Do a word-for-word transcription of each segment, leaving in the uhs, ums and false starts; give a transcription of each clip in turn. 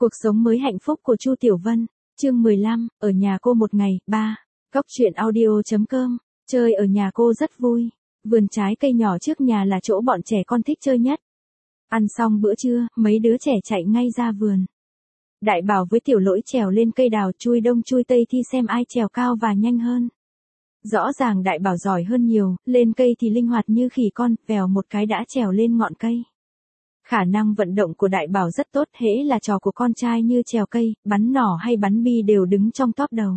Cuộc sống mới hạnh phúc của Chu Tiểu Vân, chương mười lăm, ở nhà cô một ngày, ba. Góc truyện audio chấm com, chơi ở nhà cô rất vui. Vườn trái cây nhỏ trước nhà là chỗ bọn trẻ con thích chơi nhất. Ăn xong bữa trưa, mấy đứa trẻ chạy ngay ra vườn. Đại Bảo với Tiểu Lỗi trèo lên cây đào chui đông chui tây thi xem ai trèo cao và nhanh hơn. Rõ ràng Đại Bảo giỏi hơn nhiều, lên cây thì linh hoạt như khỉ con, vèo một cái đã trèo lên ngọn cây. Khả năng vận động của Đại Bảo rất tốt, hễ là trò của con trai như trèo cây, bắn nỏ hay bắn bi đều đứng trong top đầu.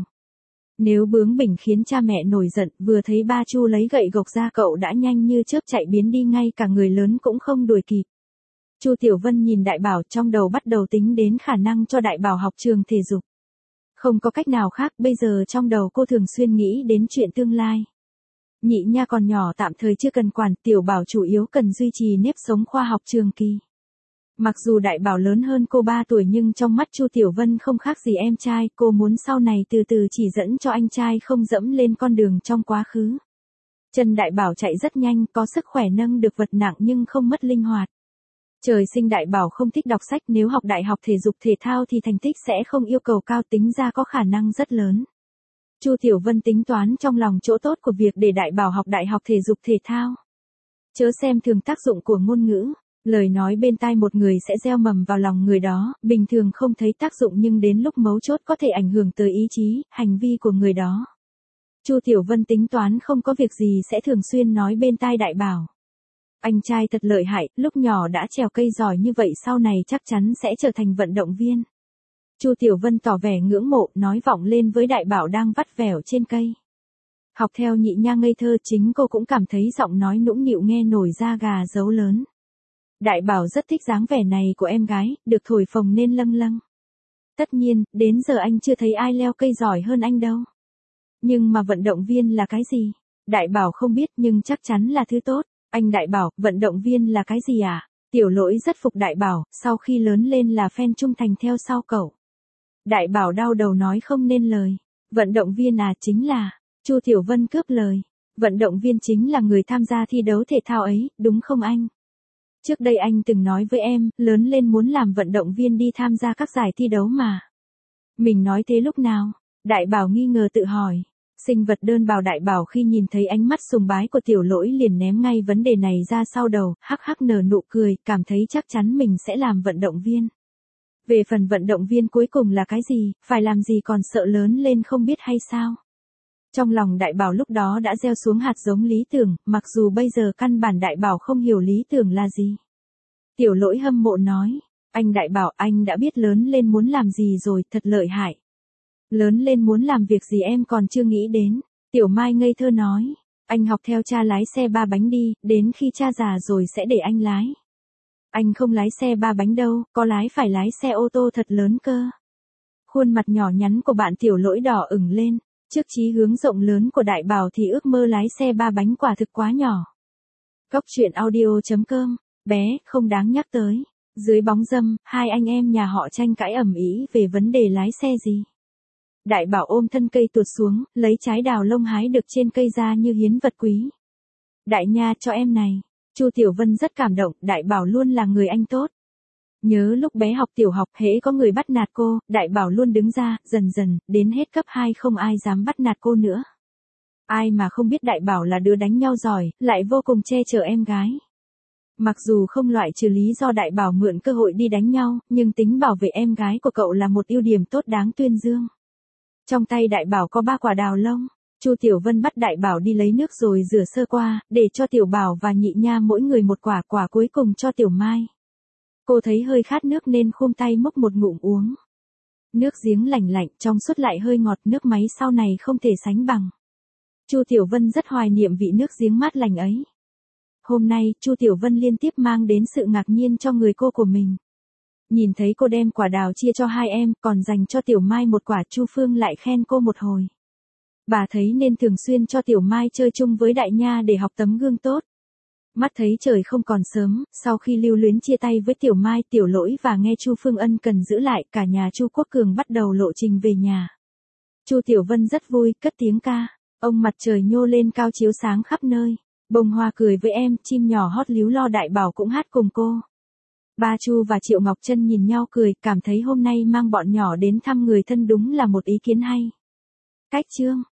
Nếu bướng bỉnh khiến cha mẹ nổi giận, vừa thấy ba Chu lấy gậy gộc ra cậu đã nhanh như chớp chạy biến đi, ngay cả người lớn cũng không đuổi kịp. Chu Tiểu Vân nhìn Đại Bảo, trong đầu bắt đầu tính đến khả năng cho Đại Bảo học trường thể dục. Không có cách nào khác, bây giờ trong đầu cô thường xuyên nghĩ đến chuyện tương lai. Nhị nha còn nhỏ tạm thời chưa cần quản, Tiểu Bảo chủ yếu cần duy trì nếp sống khoa học trường kỳ. Mặc dù Đại Bảo lớn hơn cô ba tuổi nhưng trong mắt Chu Tiểu Vân không khác gì em trai, cô muốn sau này từ từ chỉ dẫn cho anh trai không dẫm lên con đường trong quá khứ. Chân Đại Bảo chạy rất nhanh, có sức khỏe nâng được vật nặng nhưng không mất linh hoạt. Trời sinh Đại Bảo không thích đọc sách, nếu học đại học thể dục thể thao thì thành tích sẽ không yêu cầu cao, tính ra có khả năng rất lớn. Chu Tiểu Vân tính toán trong lòng chỗ tốt của việc để Đại Bảo học đại học thể dục thể thao. Chớ xem thường tác dụng của ngôn ngữ, lời nói bên tai một người sẽ gieo mầm vào lòng người đó, bình thường không thấy tác dụng nhưng đến lúc mấu chốt có thể ảnh hưởng tới ý chí, hành vi của người đó. Chu Tiểu Vân tính toán không có việc gì sẽ thường xuyên nói bên tai Đại Bảo. Anh trai thật lợi hại, lúc nhỏ đã trèo cây giỏi như vậy sau này chắc chắn sẽ trở thành vận động viên. Chu Tiểu Vân tỏ vẻ ngưỡng mộ, nói vọng lên với Đại Bảo đang vắt vẻo trên cây. Học theo nhị nha ngây thơ, chính cô cũng cảm thấy giọng nói nũng nịu nghe nổi da gà dấu lớn. Đại Bảo rất thích dáng vẻ này của em gái, được thổi phồng nên lâng lâng. Tất nhiên, đến giờ anh chưa thấy ai leo cây giỏi hơn anh đâu. Nhưng mà vận động viên là cái gì? Đại Bảo không biết nhưng chắc chắn là thứ tốt. Anh Đại Bảo, vận động viên là cái gì à? Tiểu Lỗi rất phục Đại Bảo, sau khi lớn lên là fan trung thành theo sau cậu. Đại Bảo đau đầu nói không nên lời. Vận động viên à, chính là... Chu Tiểu Vân cướp lời. Vận động viên chính là người tham gia thi đấu thể thao ấy, đúng không anh? Trước đây anh từng nói với em, lớn lên muốn làm vận động viên đi tham gia các giải thi đấu mà. Mình nói thế lúc nào? Đại Bảo nghi ngờ tự hỏi. Sinh vật đơn bào Đại Bảo khi nhìn thấy ánh mắt sùng bái của Tiểu Lỗi liền ném ngay vấn đề này ra sau đầu, hắc hắc nở nụ cười, cảm thấy chắc chắn mình sẽ làm vận động viên. Về phần vận động viên cuối cùng là cái gì, phải làm gì còn sợ lớn lên không biết hay sao? Trong lòng Đại Bảo lúc đó đã gieo xuống hạt giống lý tưởng, mặc dù bây giờ căn bản Đại Bảo không hiểu lý tưởng là gì. Tiểu Lỗi hâm mộ nói, anh Đại Bảo, anh đã biết lớn lên muốn làm gì rồi, thật lợi hại. Lớn lên muốn làm việc gì em còn chưa nghĩ đến. Tiểu Mai ngây thơ nói, anh học theo cha lái xe ba bánh đi, đến khi cha già rồi sẽ để anh lái. Anh không lái xe ba bánh đâu, có lái phải lái xe ô tô thật lớn cơ. Khuôn mặt nhỏ nhắn của bạn Tiểu Lỗi đỏ ửng lên, trước chí hướng rộng lớn của Đại Bảo thì ước mơ lái xe ba bánh quả thực quá nhỏ. Góc truyện audio chấm com, bé, không đáng nhắc tới. Dưới bóng râm, hai anh em nhà họ tranh cãi ầm ĩ về vấn đề lái xe gì. Đại Bảo ôm thân cây tuột xuống, lấy trái đào lông hái được trên cây ra như hiến vật quý. Đại nha, cho em này. Chu Tiểu Vân rất cảm động, Đại Bảo luôn là người anh tốt. Nhớ lúc bé học tiểu học, hễ có người bắt nạt cô, Đại Bảo luôn đứng ra, dần dần, đến hết cấp hai không ai dám bắt nạt cô nữa. Ai mà không biết Đại Bảo là đứa đánh nhau giỏi, lại vô cùng che chở em gái. Mặc dù không loại trừ lý do Đại Bảo mượn cơ hội đi đánh nhau, nhưng tính bảo vệ em gái của cậu là một ưu điểm tốt đáng tuyên dương. Trong tay Đại Bảo có ba quả đào lông. Chu Tiểu Vân bắt Đại Bảo đi lấy nước rồi rửa sơ qua, để cho Tiểu Bảo và nhị nha mỗi người một quả, quả cuối cùng cho Tiểu Mai. Cô thấy hơi khát nước nên khum tay múc một ngụm uống. Nước giếng lạnh lạnh, trong suốt lại hơi ngọt, nước máy sau này không thể sánh bằng. Chu Tiểu Vân rất hoài niệm vị nước giếng mát lành ấy. Hôm nay, Chu Tiểu Vân liên tiếp mang đến sự ngạc nhiên cho người cô của mình. Nhìn thấy cô đem quả đào chia cho hai em, còn dành cho Tiểu Mai một quả, Chu Phương lại khen cô một hồi. Bà thấy nên thường xuyên cho Tiểu Mai chơi chung với Đại Nha để học tấm gương tốt. Mắt thấy trời không còn sớm, sau khi lưu luyến chia tay với Tiểu Mai, Tiểu Lỗi và nghe Chu Phương ân cần giữ lại, cả nhà Chu Quốc Cường bắt đầu lộ trình về nhà. Chu Tiểu Vân rất vui, cất tiếng ca. Ông mặt trời nhô lên cao chiếu sáng khắp nơi. Bông hoa cười với em, chim nhỏ hót líu lo, Đại Bảo cũng hát cùng cô. Ba Chu và Triệu Ngọc Trân nhìn nhau cười, cảm thấy hôm nay mang bọn nhỏ đến thăm người thân đúng là một ý kiến hay. Cách chương